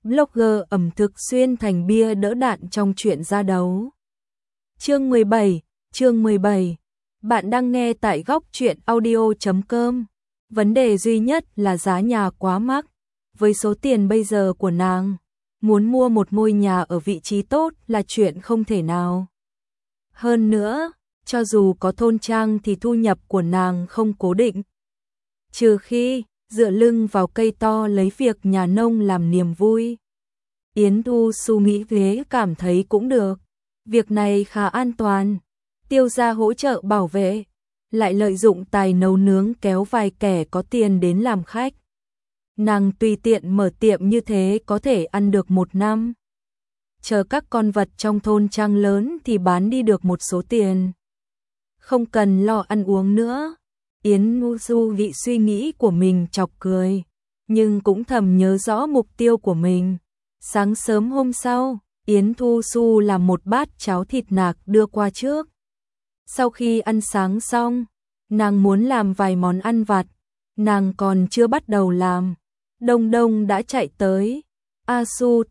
blogger ẩm thực xuyên thành bia đỡ đạn trong chuyện ra đấu. Chương 17, bạn đang nghe tại góc truyện audio.com. Vấn đề duy nhất là giá nhà quá mắc. Với số tiền bây giờ của nàng, muốn mua một ngôi nhà ở vị trí tốt là chuyện không thể nào. Hơn nữa, cho dù có thôn trang thì thu nhập của nàng không cố định. Trừ khi dựa lưng vào cây to lấy việc nhà nông làm niềm vui. Yến Thu Xu nghĩ thế cảm thấy cũng được. Việc này khá an toàn. Tiêu gia hỗ trợ bảo vệ, lại lợi dụng tài nấu nướng kéo vài kẻ có tiền đến làm khách. Nàng tùy tiện mở tiệm như thế có thể ăn được 1 năm. Chờ các con vật trong thôn trang lớn thì bán đi được một số tiền. Không cần lo ăn uống nữa. Yến Thu Xu bị suy nghĩ của mình chọc cười, nhưng cũng thầm nhớ rõ mục tiêu của mình. Sáng sớm hôm sau, Yến Thu Xu làm một bát cháo thịt nạc đưa qua trước. Sau khi ăn sáng xong, nàng muốn làm vài món ăn vặt, nàng còn chưa bắt đầu làm. Đông Đông đã chạy tới. A Xu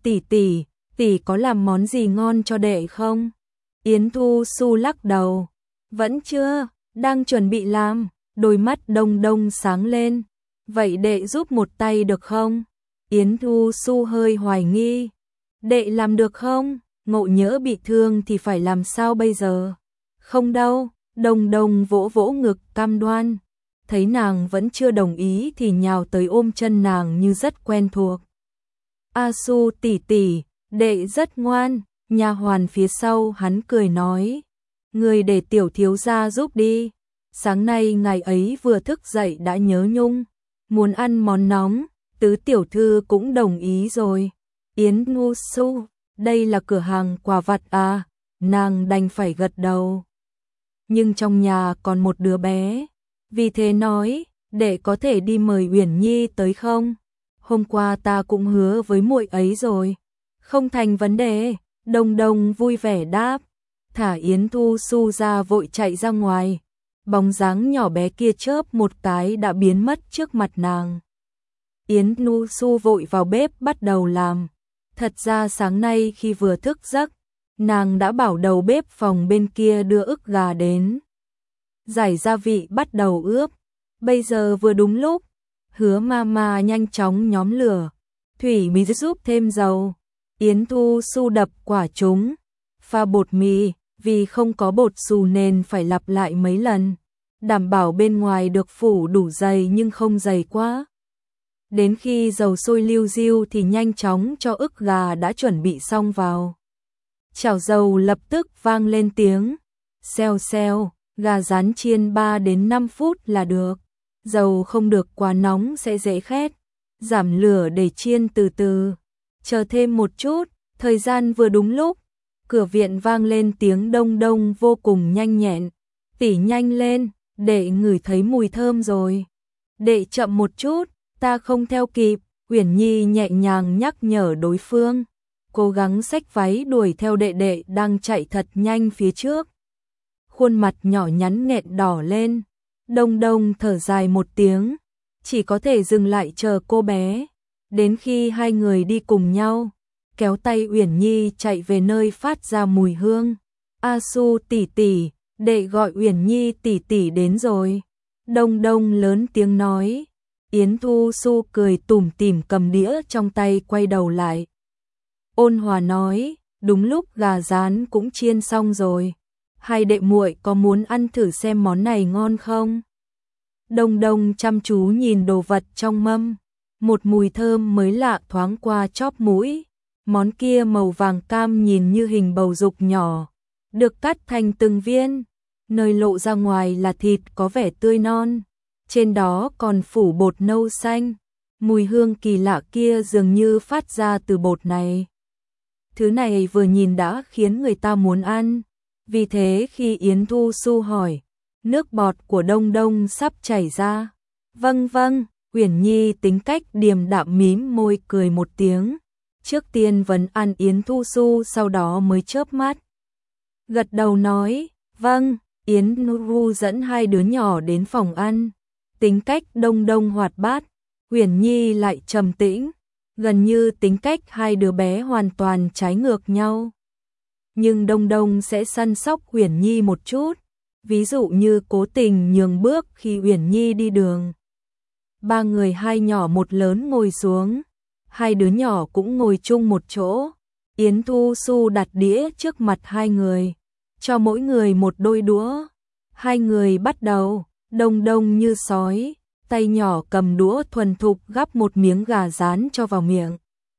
tỷ có làm món gì ngon cho đệ không? Yến Thu Xu lắc đầu. Vẫn chưa, đang chuẩn bị làm. Đôi mắt Đông Đông sáng lên. Vậy đệ giúp một tay được không? Yến Thu Xu hơi hoài nghi. Đệ làm được không? Ngộ nhỡ bị thương thì phải làm sao bây giờ? Không đâu, Đông Đông vỗ vỗ ngực cam đoan. Thấy nàng vẫn chưa đồng ý thì nhào tới ôm chân nàng như rất quen thuộc. A Xu tỷ, đệ rất ngoan. Nha hoàn phía sau hắn cười nói. Người để tiểu thiếu gia giúp đi. Sáng nay ngày ấy vừa thức dậy đã nhớ nhung. Muốn ăn món nóng, tứ tiểu thư cũng đồng ý rồi. Yến Thu Xu, đây là cửa hàng quà vặt à? Nàng đành phải gật đầu. Nhưng trong nhà còn một đứa bé. Vì thế nói, đệ có thể đi mời Uyển Nhi tới không? Hôm qua ta cũng hứa với muội ấy rồi. Không thành vấn đề, Đông Đông vui vẻ đáp. Thả Yến Thu Xu ra vội chạy ra ngoài. Bóng dáng nhỏ bé kia chớp một cái đã biến mất trước mặt nàng. Yến Thu Xu vội vào bếp bắt đầu làm. Thật ra sáng nay khi vừa thức giấc, nàng đã bảo đầu bếp phòng bên kia đưa ức gà đến. Giải gia vị bắt đầu ướp. Bây giờ vừa đúng lúc, Hứa Mama nhanh chóng nhóm lửa. Thủy mì giúp thêm dầu. Yến Thu Xu đập quả trứng, pha bột mì, vì không có bột xù nên phải lặp lại mấy lần. Đảm bảo bên ngoài được phủ đủ dày nhưng không dày quá. Đến khi dầu sôi liu riu thì nhanh chóng cho ức gà đã chuẩn bị xong vào. Chảo dầu lập tức vang lên tiếng. Xèo xèo, gà rán chiên 3 đến 5 phút là được. Dầu không được quá nóng sẽ dễ khét. Giảm lửa để chiên từ từ. Chờ thêm một chút, thời gian vừa đúng lúc. Cửa viện vang lên tiếng Đông Đông vô cùng nhanh nhẹn. Tỷ nhanh lên, đệ ngửi thấy mùi thơm rồi. Đệ chậm một chút, ta không theo kịp. Uyển Nhi nhẹ nhàng nhắc nhở đối phương. Cố gắng xách váy đuổi theo đệ đệ đang chạy thật nhanh phía trước. Khuôn mặt nhỏ nhắn nghẹn đỏ lên. Đông Đông thở dài một tiếng. Chỉ có thể dừng lại chờ cô bé. Đến khi hai người đi cùng nhau, kéo tay Uyển Nhi chạy về nơi phát ra mùi hương. A Xu tỷ, đệ gọi Uyển Nhi tỷ đến rồi. Đông Đông lớn tiếng nói. Yến Thu Xu cười tủm tỉm cầm đĩa trong tay quay đầu lại. Ôn hòa nói, đúng lúc gà rán cũng chiên xong rồi. Hai đệ muội có muốn ăn thử xem món này ngon không? Đông Đông chăm chú nhìn đồ vật trong mâm. Một mùi thơm mới lạ thoáng qua chóp mũi. Món kia màu vàng cam nhìn như hình bầu dục nhỏ. Được cắt thành từng viên. Nơi lộ ra ngoài là thịt có vẻ tươi non. Trên đó còn phủ bột nâu xanh. Mùi hương kỳ lạ kia dường như phát ra từ bột này. Thứ này vừa nhìn đã khiến người ta muốn ăn. Vì thế khi Yến Thu Xu hỏi, nước bọt của Đông Đông sắp chảy ra. Vâng, Uyển Nhi tính cách điềm đạm mím môi cười một tiếng. Trước tiên vấn an Yến Thu Xu sau đó mới chớp mắt. Gật đầu nói, vâng. Yến Thu dẫn hai đứa nhỏ đến phòng ăn. Tính cách Đông Đông hoạt bát, Uyển Nhi lại trầm tĩnh. Gần như tính cách hai đứa bé hoàn toàn trái ngược nhau. Nhưng Đông Đông sẽ săn sóc Uyển Nhi một chút, ví dụ như cố tình nhường bước khi Uyển Nhi đi đường. Ba người hai nhỏ một lớn ngồi xuống, hai đứa nhỏ cũng ngồi chung một chỗ. Yến Thu Xu đặt đĩa trước mặt hai người, cho mỗi người một đôi đũa. Hai người bắt đầu, Đông Đông như sói, tay nhỏ cầm đũa thuần thục gắp một miếng gà rán cho vào miệng.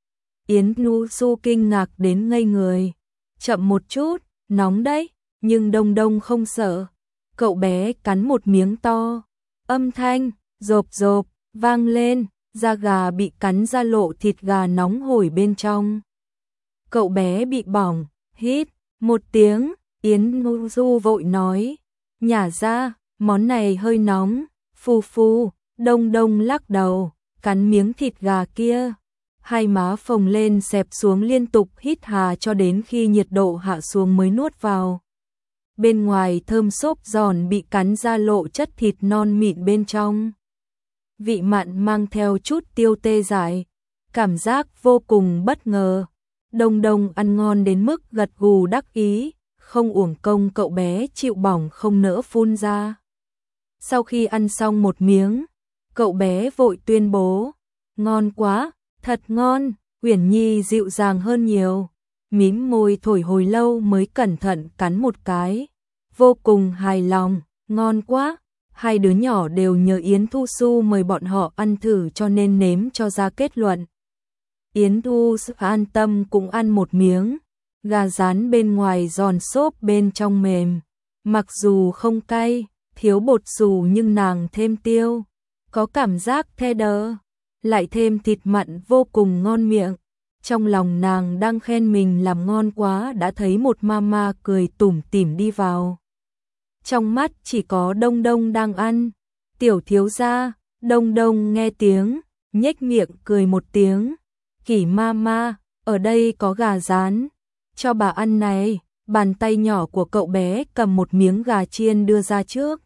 Yến Thu Xu kinh ngạc đến ngây người. Chậm một chút, nóng đấy, nhưng Đông Đông không sợ. Cậu bé cắn một miếng to, âm thanh rộp rộp vang lên, da gà bị cắn ra lộ thịt gà nóng hổi bên trong. Cậu bé bị bỏng, hít một tiếng, Yến Thu Xu vội nói, nhả ra, món này hơi nóng. Phù phù, Đông Đông lắc đầu, cắn miếng thịt gà kia. Hai má phồng lên xẹp xuống liên tục hít hà cho đến khi nhiệt độ hạ xuống mới nuốt vào. Bên ngoài thơm xốp giòn bị cắn ra lộ chất thịt non mịn bên trong. Vị mặn mang theo chút tiêu tê dại, cảm giác vô cùng bất ngờ. Đông Đông ăn ngon đến mức gật gù đắc ý, không uổng công cậu bé chịu bỏng không nỡ phun ra. Sau khi ăn xong một miếng, cậu bé vội tuyên bố, ngon quá, thật ngon. Uyển Nhi dịu dàng hơn nhiều, mím môi thổi hồi lâu mới cẩn thận cắn một cái, vô cùng hài lòng, ngon quá. Hai đứa nhỏ đều nhờ Yến Thu Xu mời bọn họ ăn thử cho nên nếm cho ra kết luận. Yến Thu Xu an tâm cũng ăn một miếng, gà rán bên ngoài giòn xốp bên trong mềm, mặc dù không cay, thiếu bột xù nhưng nàng thêm tiêu, có cảm giác the đờ, lại thêm thịt mặn vô cùng ngon miệng. Trong lòng nàng đang khen mình làm ngon quá đã thấy một mama cười tủm tỉm đi vào. Trong mắt chỉ có Đông Đông đang ăn. Tiểu thiếu gia, Đông Đông nghe tiếng, nhếch miệng cười một tiếng. Kỷ mama, ở đây có gà rán, cho bà ăn này. Bàn tay nhỏ của cậu bé cầm một miếng gà chiên đưa ra trước.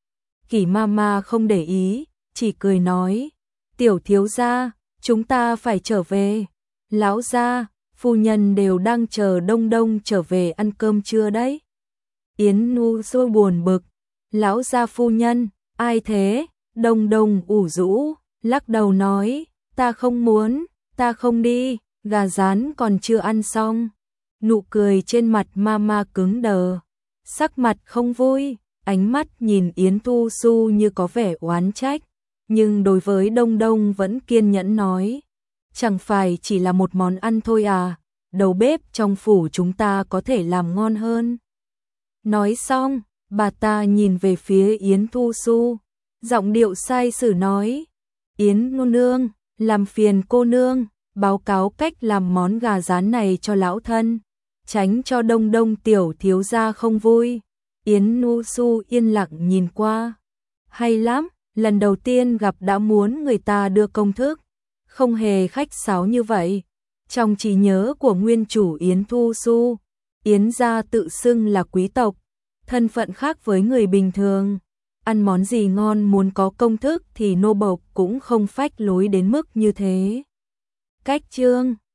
Kỷ mama không để ý, chỉ cười nói, tiểu thiếu gia, chúng ta phải trở về. Lão gia, phu nhân đều đang chờ Đông Đông trở về ăn cơm trưa đấy. Yến Thu Xu buồn bực, lão gia phu nhân, ai thế? Đông Đông ủ rũ, lắc đầu nói, ta không muốn, ta không đi, gà rán còn chưa ăn xong. Nụ cười trên mặt mama cứng đờ, sắc mặt không vui, ánh mắt nhìn Yến Thu Xu như có vẻ oán trách, nhưng đối với Đông Đông vẫn kiên nhẫn nói, chẳng phải chỉ là một món ăn thôi à, đầu bếp trong phủ chúng ta có thể làm ngon hơn. Nói xong, bà ta nhìn về phía Yến Thu Xu, giọng điệu sai sử nói, Yến nương nương, làm phiền cô nương, báo cáo cách làm món gà rán này cho lão thân, tránh cho Đông Đông tiểu thiếu gia không vui. Yến Thu Xu yên lặng nhìn qua, hay lắm, lần đầu tiên gặp đã muốn người ta đưa công thức, không hề khách sáo như vậy. Trong trí nhớ của nguyên chủ Yến Thu Xu, Yến gia tự xưng là quý tộc, thân phận khác với người bình thường. Ăn món gì ngon muốn có công thức thì nô bộc cũng không phách lối đến mức như thế. Cách chương